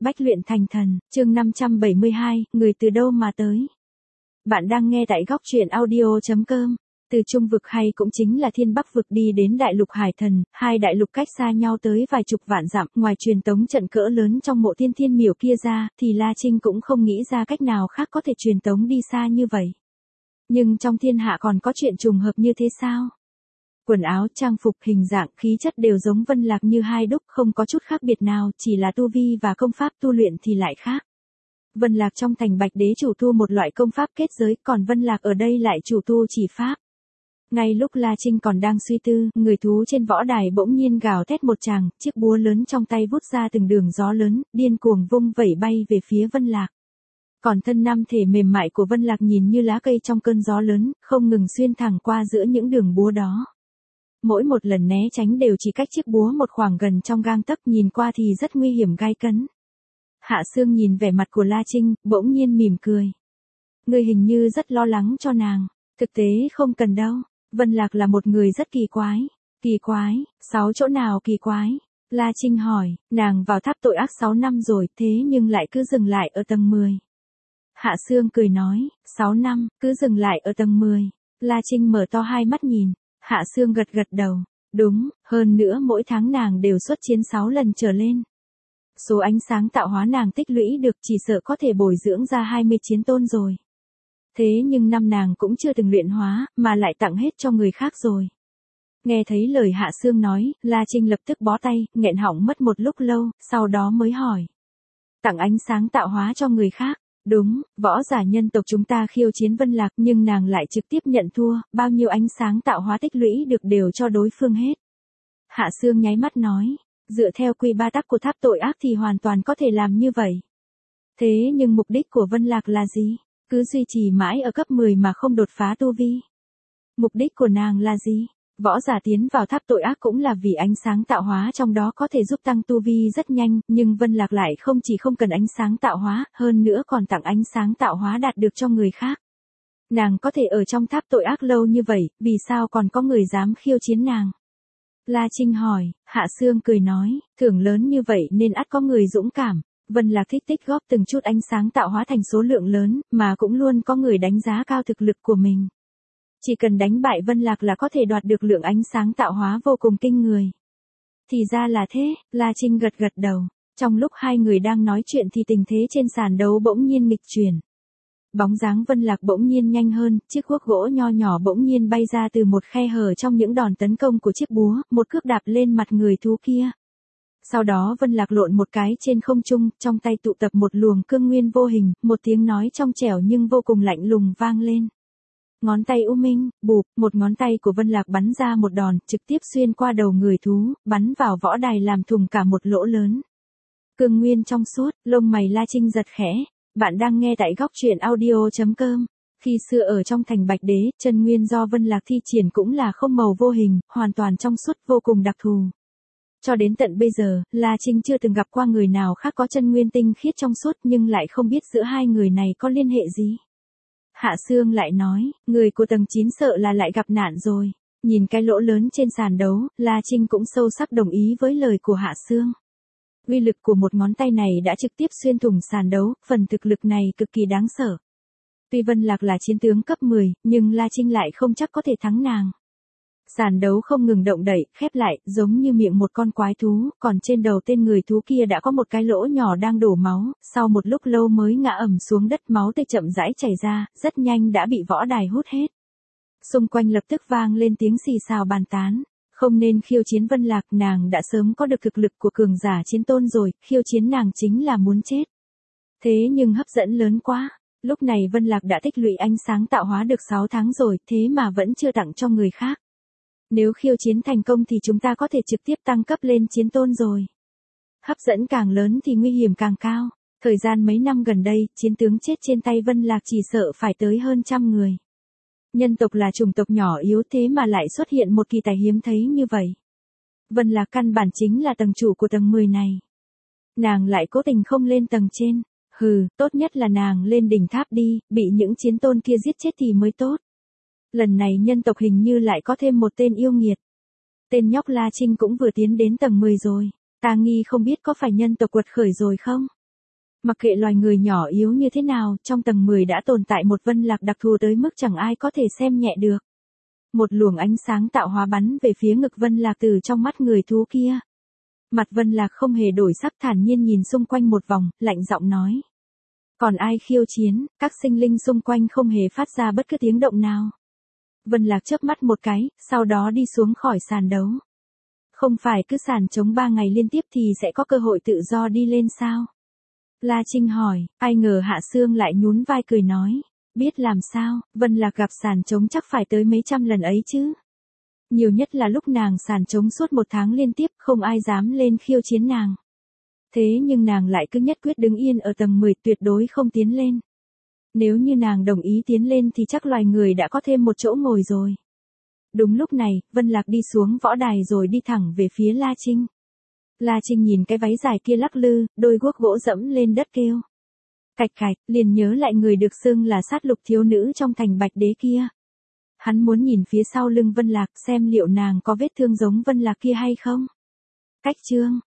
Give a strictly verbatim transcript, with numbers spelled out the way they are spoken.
Bách luyện thành thần, chương năm trăm bảy mươi hai, người từ đâu mà tới. Bạn đang nghe tại góc truyện audio chấm com. Từ Trung vực hay cũng chính là Thiên Bắc vực đi đến Đại lục Hải Thần, hai đại lục cách xa nhau tới vài chục vạn dặm, ngoài truyền tống trận cỡ lớn trong mộ Thiên Thiên Miểu kia ra, thì La Trinh cũng không nghĩ ra cách nào khác có thể truyền tống đi xa như vậy. Nhưng trong thiên hạ còn có chuyện trùng hợp như thế sao? Quần áo, trang phục, hình dạng, khí chất đều giống Vân Lạc như hai đúc, không có chút khác biệt nào, chỉ là tu vi và công pháp tu luyện thì lại khác. Vân Lạc trong thành Bạch Đế chủ tu một loại công pháp kết giới, còn Vân Lạc ở đây lại chủ tu chỉ pháp. Ngay lúc La Trinh còn đang suy tư, người thú trên võ đài bỗng nhiên gào thét một tràng, chiếc búa lớn trong tay vút ra từng đường gió lớn, điên cuồng vung vẩy bay về phía Vân Lạc. Còn thân nam thể mềm mại của Vân Lạc nhìn như lá cây trong cơn gió lớn, không ngừng xuyên thẳng qua giữa những đường búa đó. Mỗi một lần né tránh đều chỉ cách chiếc búa một khoảng gần trong gang tấc, nhìn qua thì rất nguy hiểm gai cấn. Hạ Sương nhìn vẻ mặt của La Trinh, bỗng nhiên mỉm cười. Người hình như rất lo lắng cho nàng. Thực tế không cần đâu. Vân Lạc là một người rất kỳ quái. Kỳ quái, sáu chỗ nào kỳ quái? La Trinh hỏi, nàng vào tháp tội ác sáu năm rồi, thế nhưng lại cứ dừng lại ở tầng mười. Hạ Sương cười nói, sáu năm, cứ dừng lại ở tầng mười. La Trinh mở to hai mắt nhìn. Hạ Sương gật gật đầu. Đúng, hơn nữa mỗi tháng nàng đều xuất chiến sáu lần trở lên. Số ánh sáng tạo hóa nàng tích lũy được chỉ sợ có thể bồi dưỡng ra hai mươi chiến tôn rồi. Thế nhưng năm nàng cũng chưa từng luyện hóa, mà lại tặng hết cho người khác rồi. Nghe thấy lời Hạ Sương nói, La Trinh lập tức bó tay, nghẹn họng mất một lúc lâu, sau đó mới hỏi. Tặng ánh sáng tạo hóa cho người khác. Đúng, võ giả nhân tộc chúng ta khiêu chiến Vân Lạc nhưng nàng lại trực tiếp nhận thua, bao nhiêu ánh sáng tạo hóa tích lũy được đều cho đối phương hết. Hạ Sương nháy mắt nói, dựa theo quy ba tắc của tháp tội ác thì hoàn toàn có thể làm như vậy. Thế nhưng mục đích của Vân Lạc là gì? Cứ duy trì mãi ở cấp mười mà không đột phá tu vi. Mục đích của nàng là gì? Võ giả tiến vào tháp tội ác cũng là vì ánh sáng tạo hóa trong đó có thể giúp tăng tu vi rất nhanh, nhưng Vân Lạc lại không chỉ không cần ánh sáng tạo hóa, hơn nữa còn tặng ánh sáng tạo hóa đạt được cho người khác. Nàng có thể ở trong tháp tội ác lâu như vậy, vì sao còn có người dám khiêu chiến nàng? La Trinh hỏi, Hạ Sương cười nói, thưởng lớn như vậy nên ắt có người dũng cảm. Vân Lạc thích tích góp từng chút ánh sáng tạo hóa thành số lượng lớn, mà cũng luôn có người đánh giá cao thực lực của mình. Chỉ cần đánh bại Vân Lạc là có thể đoạt được lượng ánh sáng tạo hóa vô cùng kinh người. Thì ra là thế, La Trinh gật gật đầu. Trong lúc hai người đang nói chuyện thì tình thế trên sàn đấu bỗng nhiên nghịch chuyển. Bóng dáng Vân Lạc bỗng nhiên nhanh hơn, chiếc guốc gỗ nho nhỏ bỗng nhiên bay ra từ một khe hở trong những đòn tấn công của chiếc búa, một cước đạp lên mặt người thú kia. Sau đó Vân Lạc lộn một cái trên không trung, trong tay tụ tập một luồng cương nguyên vô hình, một tiếng nói trong trẻo nhưng vô cùng lạnh lùng vang lên. Ngón tay u minh, bụp, một ngón tay của Vân Lạc bắn ra một đòn, trực tiếp xuyên qua đầu người thú, bắn vào võ đài làm thủng cả một lỗ lớn. Cương nguyên trong suốt, lông mày La Trinh giật khẽ. Bạn đang nghe tại góc truyện audio chấm com. Khi xưa ở trong thành Bạch Đế, chân nguyên do Vân Lạc thi triển cũng là không màu vô hình, hoàn toàn trong suốt vô cùng đặc thù. Cho đến tận bây giờ, La Trinh chưa từng gặp qua người nào khác có chân nguyên tinh khiết trong suốt nhưng lại không biết giữa hai người này có liên hệ gì. Hạ Sương lại nói, người của tầng chín sợ là lại gặp nạn rồi. Nhìn cái lỗ lớn trên sàn đấu, La Trinh cũng sâu sắc đồng ý với lời của Hạ Sương. Uy lực của một ngón tay này đã trực tiếp xuyên thủng sàn đấu, phần thực lực này cực kỳ đáng sợ. Tuy Vân Lạc là chiến tướng cấp mười, nhưng La Trinh lại không chắc có thể thắng nàng. Sàn đấu không ngừng động đậy, khép lại, giống như miệng một con quái thú, còn trên đầu tên người thú kia đã có một cái lỗ nhỏ đang đổ máu, sau một lúc lâu mới ngã ầm xuống đất, máu tươi chậm rãi chảy ra, rất nhanh đã bị võ đài hút hết. Xung quanh lập tức vang lên tiếng xì xào bàn tán. Không nên khiêu chiến Vân Lạc, nàng đã sớm có được thực lực của cường giả chiến tôn rồi, khiêu chiến nàng chính là muốn chết. Thế nhưng hấp dẫn lớn quá, lúc này Vân Lạc đã tích lũy ánh sáng tạo hóa được sáu tháng rồi, thế mà vẫn chưa tặng cho người khác. Nếu khiêu chiến thành công thì chúng ta có thể trực tiếp tăng cấp lên chiến tôn rồi. Hấp dẫn càng lớn thì nguy hiểm càng cao. Thời gian mấy năm gần đây, chiến tướng chết trên tay Vân Lạc chỉ sợ phải tới hơn trăm người. Nhân tộc là chủng tộc nhỏ yếu thế mà lại xuất hiện một kỳ tài hiếm thấy như vậy. Vân Lạc căn bản chính là tầng chủ của tầng mười này. Nàng lại cố tình không lên tầng trên. Hừ, tốt nhất là nàng lên đỉnh tháp đi, bị những chiến tôn kia giết chết thì mới tốt. Lần này nhân tộc hình như lại có thêm một tên yêu nghiệt. Tên nhóc La Trinh cũng vừa tiến đến tầng mười rồi. Ta nghi không biết có phải nhân tộc quật khởi rồi không? Mặc kệ loài người nhỏ yếu như thế nào, trong tầng mười đã tồn tại một Vân Lạc đặc thù tới mức chẳng ai có thể xem nhẹ được. Một luồng ánh sáng tạo hóa bắn về phía ngực Vân Lạc từ trong mắt người thú kia. Mặt Vân Lạc không hề đổi sắc, thản nhiên nhìn xung quanh một vòng, lạnh giọng nói. Còn ai khiêu chiến? Các sinh linh xung quanh không hề phát ra bất cứ tiếng động nào. Vân Lạc chớp mắt một cái, sau đó đi xuống khỏi sàn đấu. Không phải cứ sàn trống ba ngày liên tiếp thì sẽ có cơ hội tự do đi lên sao? La Trinh hỏi, ai ngờ Hạ Sương lại nhún vai cười nói. Biết làm sao, Vân Lạc gặp sàn trống chắc phải tới mấy trăm lần ấy chứ. Nhiều nhất là lúc nàng sàn trống suốt một tháng liên tiếp, không ai dám lên khiêu chiến nàng. Thế nhưng nàng lại cứ nhất quyết đứng yên ở tầng mười, tuyệt đối không tiến lên. Nếu như nàng đồng ý tiến lên thì chắc loài người đã có thêm một chỗ ngồi rồi. Đúng lúc này, Vân Lạc đi xuống võ đài rồi đi thẳng về phía La Trinh. La Trinh nhìn cái váy dài kia lắc lư, đôi guốc gỗ dẫm lên đất kêu. Cạch cạch, liền nhớ lại người được xưng là sát lục thiếu nữ trong thành Bạch Đế kia. Hắn muốn nhìn phía sau lưng Vân Lạc xem liệu nàng có vết thương giống Vân Lạc kia hay không. Cách chương